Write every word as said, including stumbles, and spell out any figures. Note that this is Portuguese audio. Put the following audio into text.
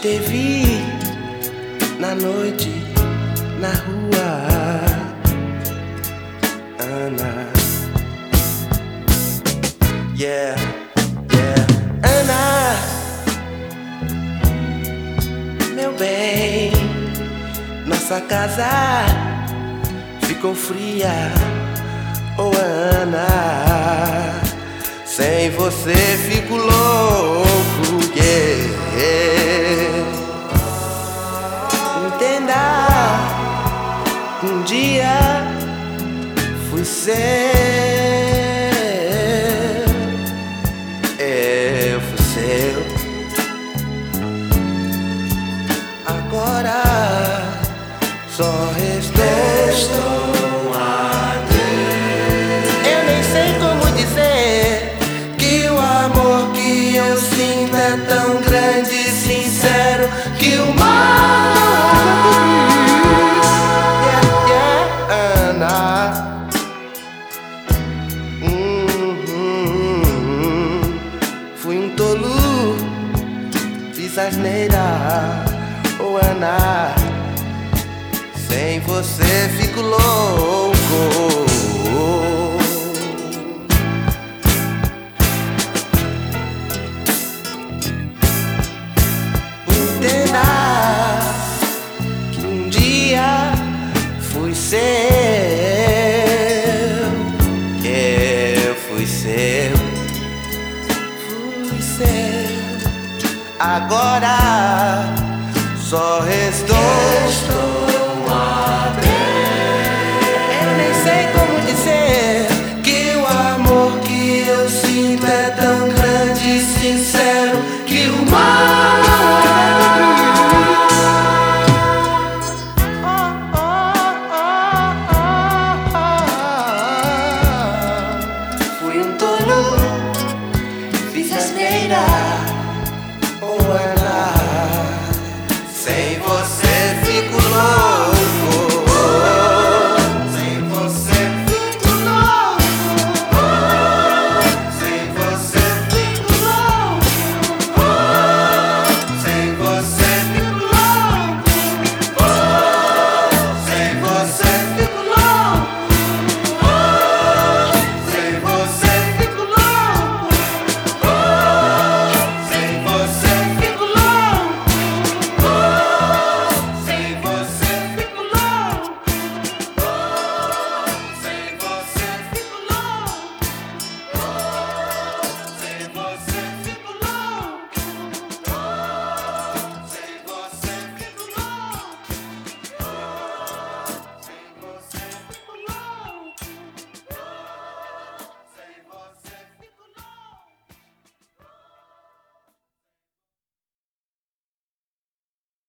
te vi na noite, na rua, Ana. Yeah, yeah, Ana, meu bem, nossa casa ficou fria, oh Ana, sem você fico louco, yeah. Entenda, um dia fui seu, eu fui seu. Agora só restou a Deus. Eu nem sei como dizer que o amor que eu sinto é tão grande e sincero, que o mar asneira, oh Ana, sem você fico louco. Entenda que um dia fui seu, que eu fui seu, fui seu. Agora só